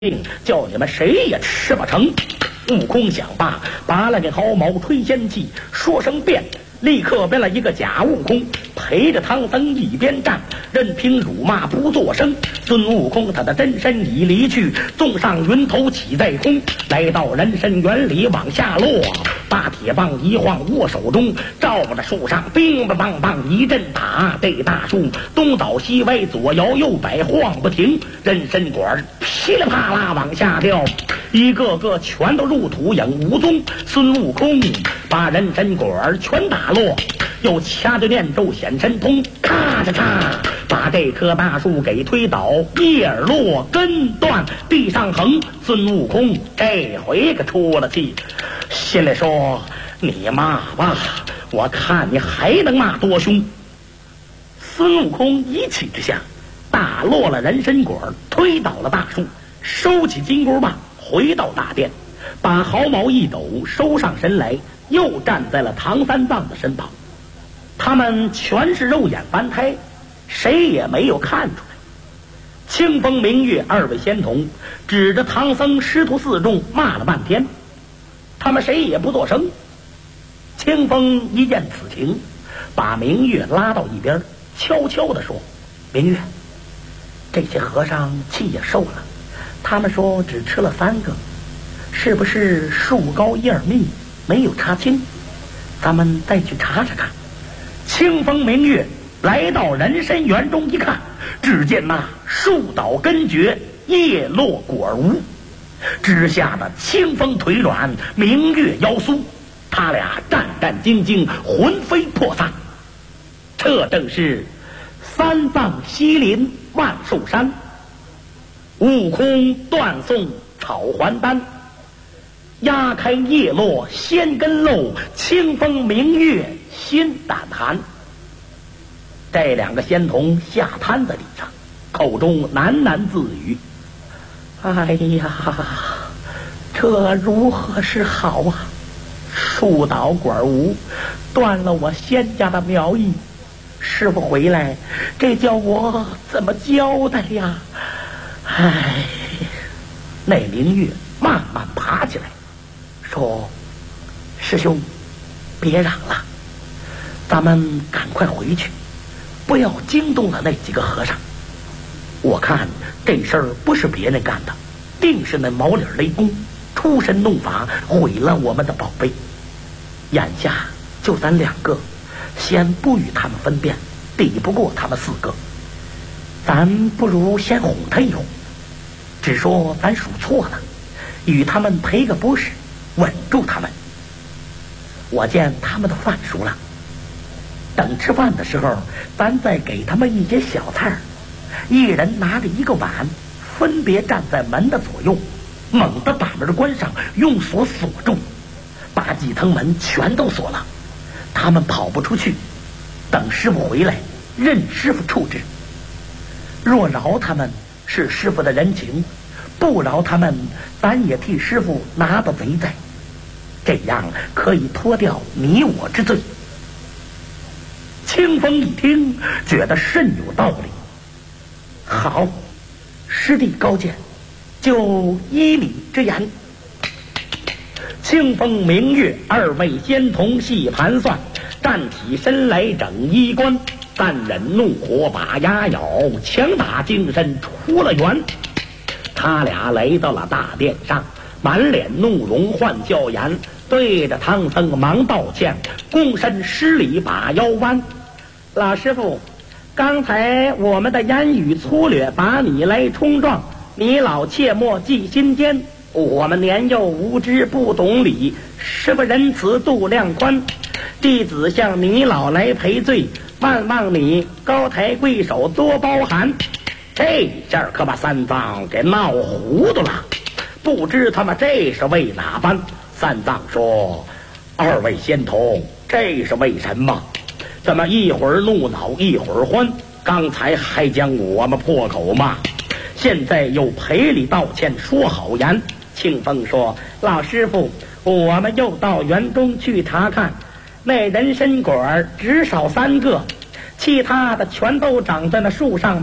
叫你们谁也吃不成。悟空想罢，拔了个毫毛吹仙气，说声变，立刻变了一个假悟空，陪着唐僧一边站，任凭辱骂不作声。孙悟空他的真身已离去，纵上云头起在空，来到人参园里往下落，把铁棒一晃握手中，照着树上乒乒乓乓一阵打，这大树东倒西歪左摇右摆晃不停，人参果噼里啪啦往下掉，一个个全都入土影无踪。孙悟空把人参果全打落，又掐着念咒显神通，咔嚓嚓把这棵大树给推倒，叶儿落根断地上横。孙悟空这回可出了气，心里说你骂吧，我看你还能骂多凶。孙悟空一气之下打落了人参果，推倒了大树，收起金箍棒，回到大殿，把毫毛一抖，收上神来，又站在了唐三藏的身旁。他们全是肉眼凡胎，谁也没有看出来。清风明月二位仙童指着唐僧师徒四众骂了半天，他们谁也不作声。清风一见此情，把明月拉到一边，悄悄地说：明月，这些和尚气也受了，他们说只吃了3个，是不是树高叶密没有查清？咱们再去查查看。清风明月来到人参园中一看，只见那树倒根绝，叶落果无，之下的清风腿软，明月腰酥，他俩战战兢兢，魂飞魄散。这正是三藏西林万寿山，悟空断送草还丹，压开叶落仙根漏，清风明月心胆寒。这2个仙童下瘫在地上，口中喃喃自语：哎呀，这如何是好啊，树倒果无，断了我仙家的苗裔，师傅回来，这叫我怎么交代呀？哎，那明月慢慢爬起来，说：师兄，别嚷了，咱们赶快回去，不要惊动了那几个和尚。我看这事儿不是别人干的，定是那毛脸雷公出神弄法，毁了我们的宝贝。眼下就咱2个，先不与他们分辨，抵不过他们4个，咱不如先哄他一哄，只说咱数错了，与他们赔个不是，稳住他们。我见他们的饭熟了，等吃饭的时候，咱再给他们一些小菜，一人拿着1个碗，分别站在门的左右，猛地把门关上，用锁锁住，把几层门全都锁了，他们跑不出去。等师傅回来，任师傅处置。若饶他们，是师傅的人情；不饶他们，咱也替师傅拿到贼在，这样可以脱掉你我之罪。清风一听，觉得甚有道理。好，师弟高见，就依你之言。清风明月2位仙童细盘算，站起身来整衣冠，但忍怒火把牙咬，强打精神出了园。他俩来到了大殿上，满脸怒容换笑颜，对着唐僧忙道歉，躬身施礼把腰弯。老师傅，刚才我们的言语粗略，把你来冲撞，你老切莫记心间，我们年幼无知不懂理，师傅仁慈度量宽，弟子向你老来赔罪，万望你高抬贵手多包涵。这下可把三藏给闹糊涂了，不知他们这是为哪般。三藏说：2位仙童，这是为什么？怎么一会儿怒恼一会儿欢？刚才还将我们破口骂，现在又赔礼道歉说好言。清风说：老师傅，我们又到园中去查看，那人参果只少3个，其他的全都长在那树上边，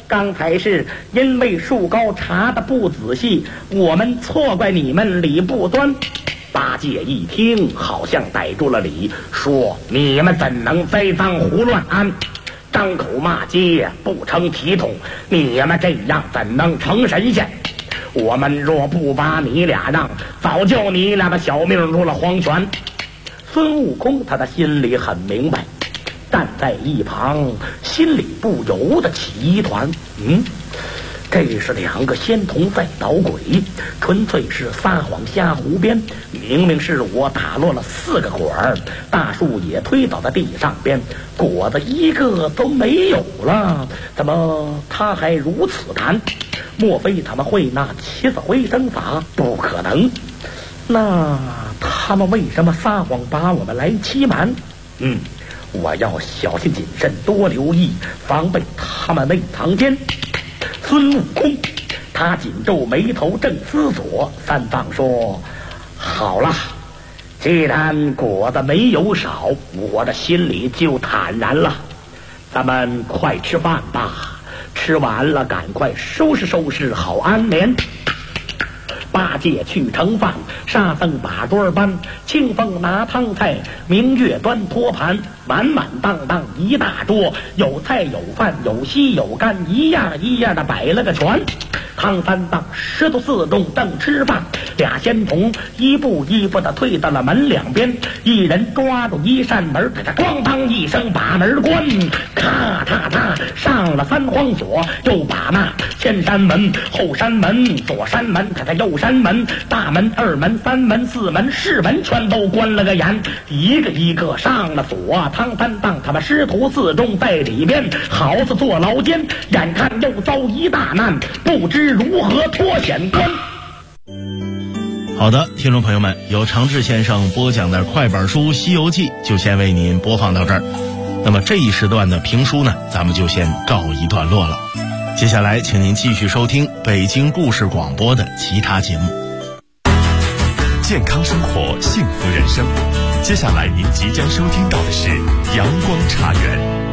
刚才是因为树高查的不仔细，我们错怪你们理不端。八戒一听，好像逮住了理，说：“你们怎能栽赃胡乱安？张口骂街不成体统，你们这样怎能成神仙？我们若不把你俩让，早叫你俩的小命入了黄泉。”孙悟空他的心里很明白，站在一旁心里不由得起疑团。这是两个仙童在捣鬼，纯粹是撒谎瞎胡编。明明是我打落了4个果儿，大树也推倒在地上边，果子一个都没有了，怎么他还如此谈？莫非他们会那起死回生法？不可能。那他们为什么撒谎把我们来欺瞒？我要小心谨慎，多留意，防备他们内藏奸。孙悟空他紧皱眉头，正思索。三藏说：“好了，既然果子没有少，我的心里就坦然了。咱们快吃饭吧，吃完了赶快收拾收拾，好安眠。”八戒去盛饭，沙僧把桌搬，清风拿汤菜，明月端托盘，满满当当一大桌，有菜有饭有稀有干，一样一样的摆了个全。唐三藏师徒4众正吃饭，俩仙童一步一步的退到了门两边，一人抓住一扇门，给他咣当一声把门关，咔嚓嚓上了3黄锁，又把那前山门后山门左山门给他右山门大门2门3门4门4门全都关了个严，一个一个上了锁。唐三藏他们师徒4众在里边好似坐牢监，眼看又遭一大难，不知如何脱险关。 好的，听众朋友们，由常志先生播讲的快本书《西游记》就先为您播放到这儿。那么这一时段的评书呢，咱们就先告一段落了。接下来请您继续收听北京故事广播的其他节目。 健康生活，幸福人生。接下来您即将收听到的是阳光茶园。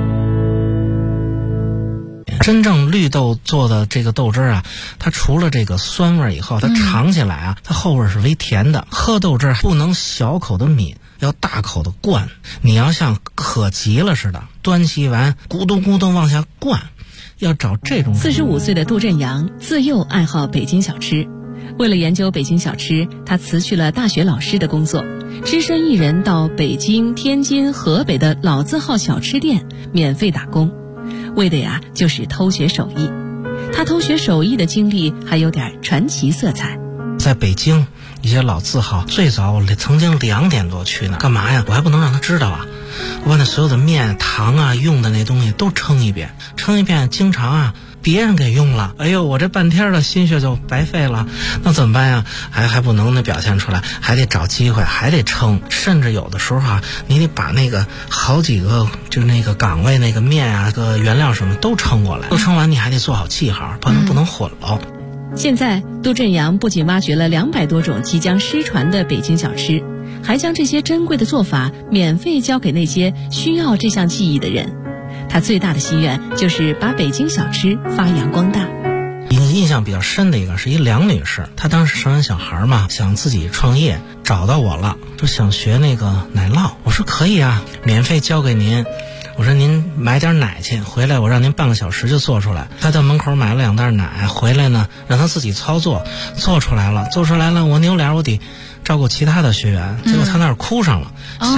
真正绿豆做的这个豆汁啊，它除了这个酸味以后，它尝起来啊，它后味是微甜的。喝豆汁不能小口的抿，要大口的灌。你要像渴急了似的，端起碗咕咚咕咚往下灌，要找这种。 45岁的杜振阳自幼爱好北京小吃，为了研究北京小吃，他辞去了大学老师的工作，只身一人到北京、天津、河北的老字号小吃店免费打工，为的呀就是偷学手艺。他偷学手艺的经历还有点传奇色彩。 在北京一些老字号，最早我曾经2点多去呢，干嘛呀？我还不能让他知道啊！我把那所有的面、糖啊、用的那东西都称一遍，经常啊别人给用了，哎呦，我这半天的心血就白费了，那怎么办呀？还不能表现出来，还得找机会，还得称，甚至有的时候啊，你得把那个好几个就是那个岗位那个面啊、个原料什么都称过来，都称完你还得做好记号，不能混了。 现在杜振阳不仅挖掘了200多种即将失传的北京小吃，还将这些珍贵的做法免费教给那些需要这项技艺的人。他最大的心愿就是把北京小吃发扬光大。 印象比较深的一个是一梁女士，她当时生完小孩嘛，想自己创业，找到我了，就想学那个奶酪。我说可以啊，免费教给您。我说您买点奶去，回来我让您半个小时就做出来。他到门口买了2袋奶，回来呢让他自己操作，做出来了，我扭脸我得照顾其他的学员，结果他那儿哭上了。